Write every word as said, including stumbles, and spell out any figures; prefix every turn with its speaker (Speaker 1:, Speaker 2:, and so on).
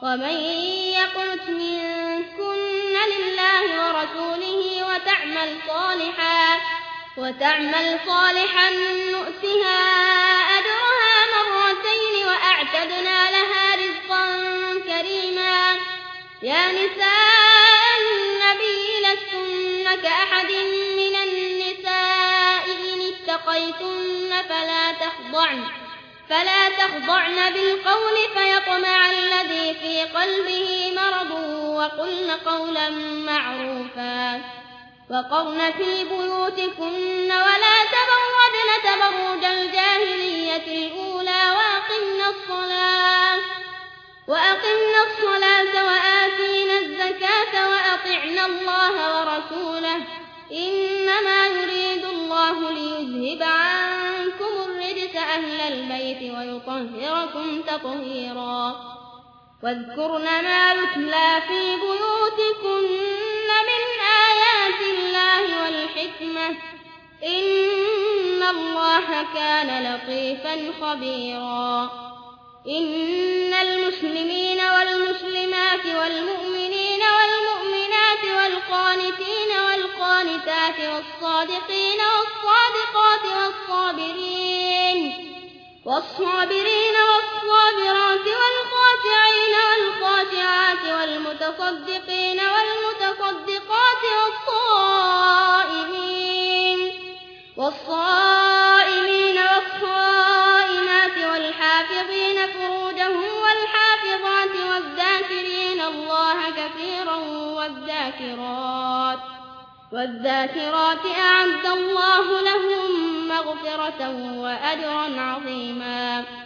Speaker 1: ومن يقنت منكن لله ورسوله وتعمل صالحا وتعمل صالحا نؤتها أجرها مرتين وأعتدنا لها رزقا كريما. يا نساء النبي لستن كأحد من النساء إن اتقيتن فلا تخضعن فلا تخضعن بالقول فيطمع الذي في قلبه مرض وقلن قولا معروفا. وقرن في بيوتكن ولا تبرجن تبرج الجاهلية الأولى وأقمنا الصلاة وأقمنا الصلاة وآتينا الزكاة وأطعنا الله ورسوله إنما يريد الله ليذهب عنكم الرجس أهل البيت ويطهركم تطهيرا. واذكرن ما يتلى في بيوتكن من آيات الله والحكمة إن الله كان لطيفا خبيرا. إن المسلمين والمسلمات والمؤمنين والمؤمنات والقانتين والقانتات والصادقين والصادقات والصابرين والصابرين والصابرات والخاشعين والخاشعات والمتصدقين والمتصدقات والصائمين والصائمين والصائمات والحافظين فروجهم والحافظات والذاكرين الله كثيرا والذاكرات والذاكرات أعد الله لهم مغفرة وأجرا عظيما.